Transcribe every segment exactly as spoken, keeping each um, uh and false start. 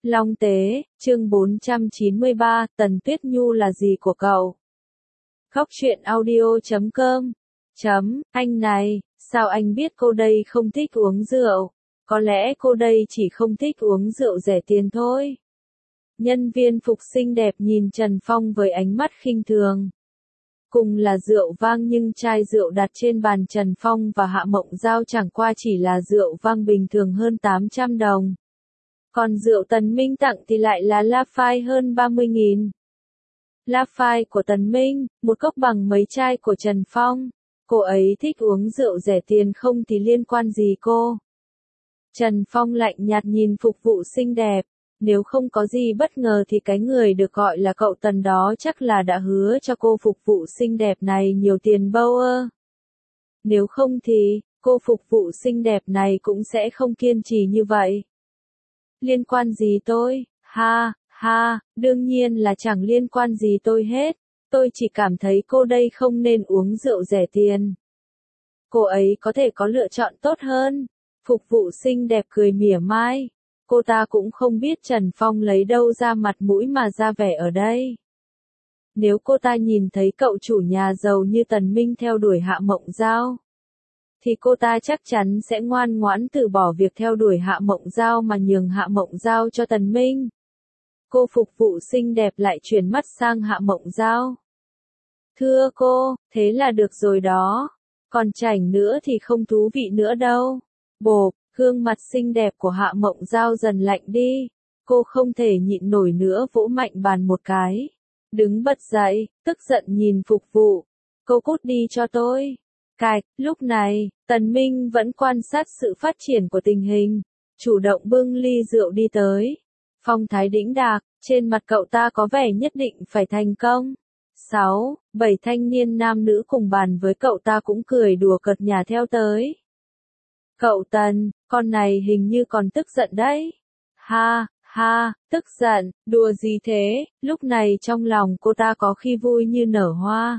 Long Tế, chương bốn trăm chín mươi ba, Tần Tuyết Nhu là gì của cậu? Góc truyện audio chấm com. Chấm, anh này, sao anh biết cô đây không thích uống rượu? Có lẽ cô đây chỉ không thích uống rượu rẻ tiền thôi. Nhân viên phục xinh đẹp nhìn Trần Phong với ánh mắt khinh thường. Cùng là rượu vang nhưng chai rượu đặt trên bàn Trần Phong và Hạ Mộng Giao chẳng qua chỉ là rượu vang bình thường hơn tám trăm đồng. Còn rượu Tần Minh tặng thì lại là Lafite hơn ba mươi nghìn. Lafite của Tần Minh, một cốc bằng mấy chai của Trần Phong. Cô ấy thích uống rượu rẻ tiền không thì liên quan gì cô? Trần Phong lạnh nhạt nhìn phục vụ xinh đẹp. Nếu không có gì bất ngờ thì cái người được gọi là cậu Tần đó chắc là đã hứa cho cô phục vụ xinh đẹp này nhiều tiền bâu ơ. Nếu không thì, cô phục vụ xinh đẹp này cũng sẽ không kiên trì như vậy. Liên quan gì tôi? Ha, ha, đương nhiên là chẳng liên quan gì tôi hết. Tôi chỉ cảm thấy cô đây không nên uống rượu rẻ tiền. Cô ấy có thể có lựa chọn tốt hơn. Phục vụ xinh đẹp cười mỉa mai. Cô ta cũng không biết Trần Phong lấy đâu ra mặt mũi mà ra vẻ ở đây. Nếu cô ta nhìn thấy cậu chủ nhà giàu như Tần Minh theo đuổi Hạ Mộng Giao, thì cô ta chắc chắn sẽ ngoan ngoãn từ bỏ việc theo đuổi Hạ Mộng Giao mà nhường Hạ Mộng Giao cho Tần Minh. Cô phục vụ xinh đẹp lại chuyển mắt sang Hạ Mộng Giao. Thưa cô, thế là được rồi đó. Còn chảnh nữa thì không thú vị nữa đâu. Bộp, gương mặt xinh đẹp của Hạ Mộng Giao dần lạnh đi. Cô không thể nhịn nổi nữa vỗ mạnh bàn một cái. Đứng bật dậy, tức giận nhìn phục vụ. Cô cút đi cho tôi. Cạch, lúc này, Tần Minh vẫn quan sát sự phát triển của tình hình. Chủ động bưng ly rượu đi tới. Phong thái đĩnh đạc, trên mặt cậu ta có vẻ nhất định phải thành công. Sáu, bảy thanh niên nam nữ cùng bàn với cậu ta cũng cười đùa cợt nhả theo tới. Cậu Tần, con này hình như còn tức giận đấy. Ha, ha, tức giận, đùa gì thế, lúc này trong lòng cô ta có khi vui như nở hoa.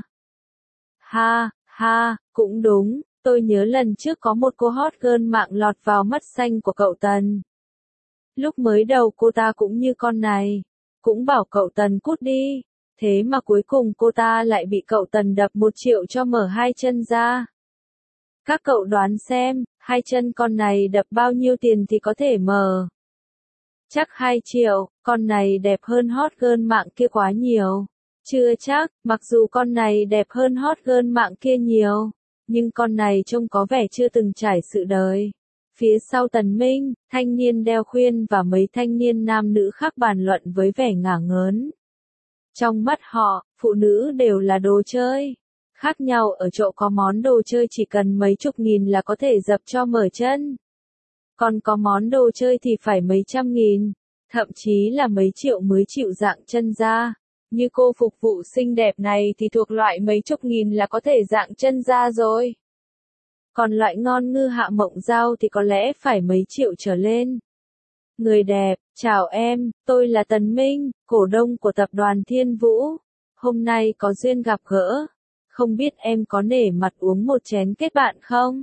Ha, ha, cũng đúng, tôi nhớ lần trước có một cô hot girl mạng lọt vào mắt xanh của cậu Tần. Lúc mới đầu cô ta cũng như con này, cũng bảo cậu Tần cút đi, thế mà cuối cùng cô ta lại bị cậu Tần đập một triệu cho mở hai chân ra. Các cậu đoán xem, hai chân con này đập bao nhiêu tiền thì có thể mở? Chắc hai triệu, con này đẹp hơn hot girl mạng kia quá nhiều. Chưa chắc, mặc dù con này đẹp hơn hot girl mạng kia nhiều, nhưng con này trông có vẻ chưa từng trải sự đời. Phía sau Tần Minh, thanh niên đeo khuyên và mấy thanh niên nam nữ khác bàn luận với vẻ ngả ngớn. Trong mắt họ, phụ nữ đều là đồ chơi. Khác nhau ở chỗ có món đồ chơi chỉ cần mấy chục nghìn là có thể dập cho mở chân. Còn có món đồ chơi thì phải mấy trăm nghìn, thậm chí là mấy triệu mới chịu dạng chân ra. Như cô phục vụ xinh đẹp này thì thuộc loại mấy chục nghìn là có thể dạng chân ra rồi. Còn loại ngon ngư Hạ Mộng Giao thì có lẽ phải mấy triệu trở lên. Người đẹp, chào em, tôi là Tần Minh, cổ đông của tập đoàn Thiên Vũ. Hôm nay có duyên gặp gỡ. Không biết em có nể mặt uống một chén kết bạn không?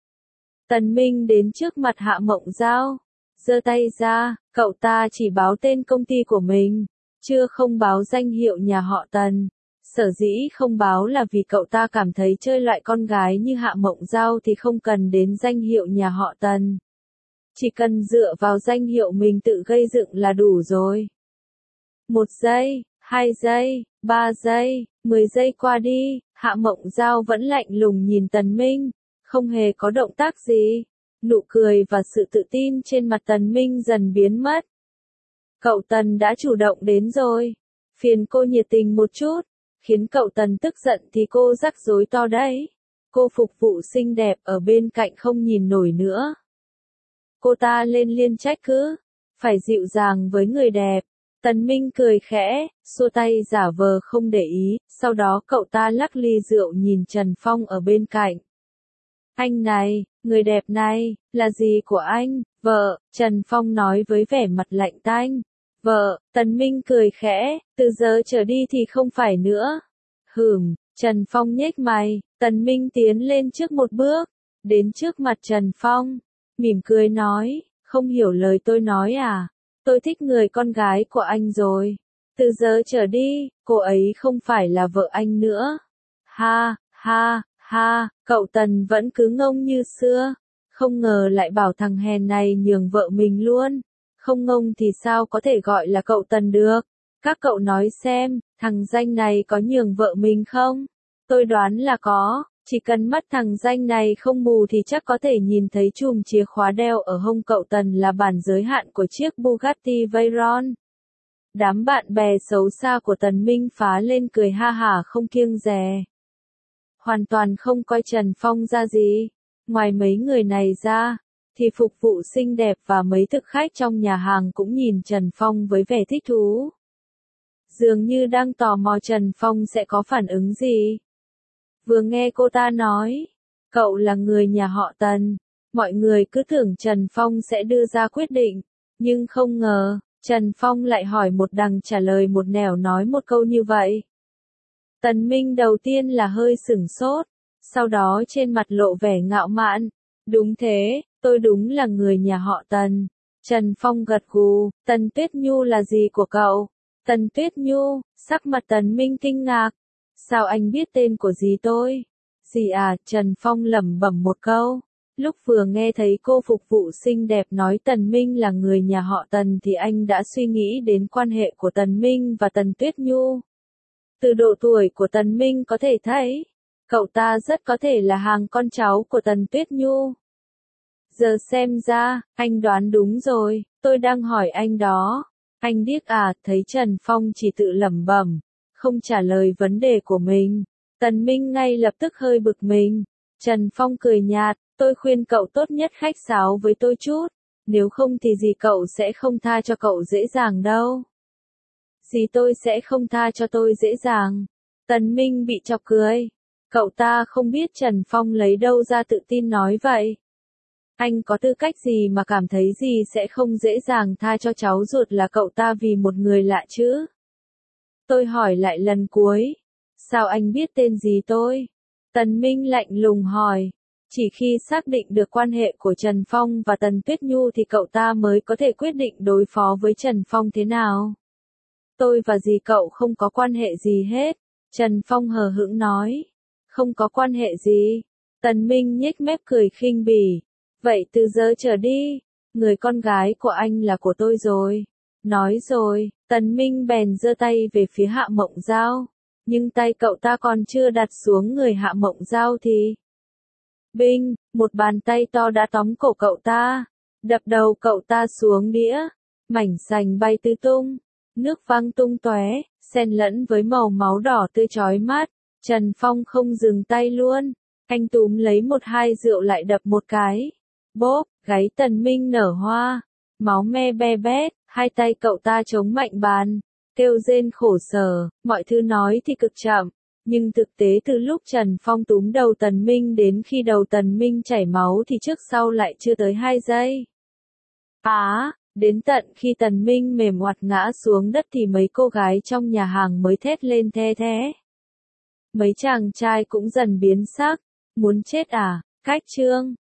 Tần Minh đến trước mặt Hạ Mộng Giao. Giơ tay ra, cậu ta chỉ báo tên công ty của mình. Chưa không báo danh hiệu nhà họ Tần. Sở dĩ không báo là vì cậu ta cảm thấy chơi loại con gái như Hạ Mộng Giao thì không cần đến danh hiệu nhà họ Tần. Chỉ cần dựa vào danh hiệu mình tự gây dựng là đủ rồi. Một giây, hai giây, ba giây, mười giây qua đi, Hạ Mộng Giao vẫn lạnh lùng nhìn Tần Minh, không hề có động tác gì. Nụ cười và sự tự tin trên mặt Tần Minh dần biến mất. Cậu Tần đã chủ động đến rồi. Phiền cô nhiệt tình một chút. Khiến cậu Tần tức giận thì cô rắc rối to đấy. Cô phục vụ xinh đẹp ở bên cạnh không nhìn nổi nữa. Cô ta lên liên trách cứ. Phải dịu dàng với người đẹp. Tần Minh cười khẽ, xua tay giả vờ không để ý. Sau đó cậu ta lắc ly rượu nhìn Trần Phong ở bên cạnh. Anh này, người đẹp này, là gì của anh? Vợ, Trần Phong nói với vẻ mặt lạnh tanh. Vợ, Tần Minh cười khẽ, từ giờ trở đi thì không phải nữa. Hừm, Trần Phong nhếch mày, Tần Minh tiến lên trước một bước, đến trước mặt Trần Phong, mỉm cười nói, không hiểu lời tôi nói à? tôi thích người con gái của anh rồi. Từ giờ trở đi, cô ấy không phải là vợ anh nữa. Ha, ha, ha, cậu Tần vẫn cứ ngông như xưa. Không ngờ lại bảo thằng hèn này nhường vợ mình luôn. Không ngông thì sao có thể gọi là cậu Tần được. Các cậu nói xem, thằng danh này có nhường vợ mình không? Tôi đoán là có, chỉ cần mắt thằng danh này không mù thì chắc có thể nhìn thấy chùm chìa khóa đeo ở hông cậu Tần là bản giới hạn của chiếc Bugatti Veyron. Đám bạn bè xấu xa của Tần Minh phá lên cười ha hả không kiêng dè. Hoàn toàn không coi Trần Phong ra gì. Ngoài mấy người này ra, thì phục vụ xinh đẹp và mấy thực khách trong nhà hàng cũng nhìn Trần Phong với vẻ thích thú. Dường như đang tò mò Trần Phong sẽ có phản ứng gì. Vừa nghe cô ta nói, cậu là người nhà họ Tần, mọi người cứ tưởng Trần Phong sẽ đưa ra quyết định, nhưng không ngờ, Trần Phong lại hỏi một đằng trả lời một nẻo nói một câu như vậy. Tần Minh đầu tiên là hơi sửng sốt, sau đó trên mặt lộ vẻ ngạo mạn. Đúng thế, tôi đúng là người nhà họ Tần. Trần Phong gật gù, Tần Tuyết Nhu là gì của cậu? Tần Tuyết Nhu, sắc mặt Tần Minh kinh ngạc. Sao anh biết tên của dì tôi? Dì à, Trần Phong lẩm bẩm một câu. Lúc vừa nghe thấy cô phục vụ xinh đẹp nói Tần Minh là người nhà họ Tần thì anh đã suy nghĩ đến quan hệ của Tần Minh và Tần Tuyết Nhu. Từ độ tuổi của Tần Minh có thể thấy, cậu ta rất có thể là hàng con cháu của Tần Tuyết Nhu. Giờ xem ra, anh đoán đúng rồi, tôi đang hỏi anh đó. Anh điếc à, thấy Trần Phong chỉ tự lẩm bẩm, không trả lời vấn đề của mình. Tần Minh ngay lập tức hơi bực mình. Trần Phong cười nhạt, tôi khuyên cậu tốt nhất khách sáo với tôi chút, nếu không thì dì cậu sẽ không tha cho cậu dễ dàng đâu. Dì tôi sẽ không tha cho tôi dễ dàng. Tần Minh bị chọc cười. Cậu ta không biết Trần Phong lấy đâu ra tự tin nói vậy. Anh có tư cách gì mà cảm thấy dì sẽ không dễ dàng tha cho cháu ruột là cậu ta vì một người lạ chứ? Tôi hỏi lại lần cuối. Sao anh biết tên dì tôi? Tần Minh lạnh lùng hỏi. Chỉ khi xác định được quan hệ của Trần Phong và Tần Tuyết Nhu thì cậu ta mới có thể quyết định đối phó với Trần Phong thế nào. Tôi và dì cậu không có quan hệ gì hết. Trần Phong hờ hững nói. Không có quan hệ gì. Tần Minh nhếch mép cười khinh bỉ. Vậy từ giờ trở đi, người con gái của anh là của tôi rồi. Nói rồi, Tần Minh bèn giơ tay về phía Hạ Mộng Giao. Nhưng tay cậu ta còn chưa đặt xuống người Hạ Mộng Giao thì... Binh, một bàn tay to đã tóm cổ cậu ta. Đập đầu cậu ta xuống đĩa. Mảnh sành bay tứ tung. Nước văng tung tóe, xen lẫn với màu máu đỏ tươi chói mắt. Trần Phong không dừng tay luôn. Anh túm lấy một hai rượu lại đập một cái. Bốp, gáy Tần Minh nở hoa. Máu me be bét, hai tay cậu ta chống mạnh bàn. Kêu rên khổ sở, mọi thứ nói thì cực chậm. Nhưng thực tế từ lúc Trần Phong túm đầu Tần Minh đến khi đầu Tần Minh chảy máu thì trước sau lại chưa tới hai giây. Á, đến tận khi Tần Minh mềm oặt ngã xuống đất thì mấy cô gái trong nhà hàng mới thét lên the thé. Mấy chàng trai cũng dần biến sắc. Muốn chết à, khách trương.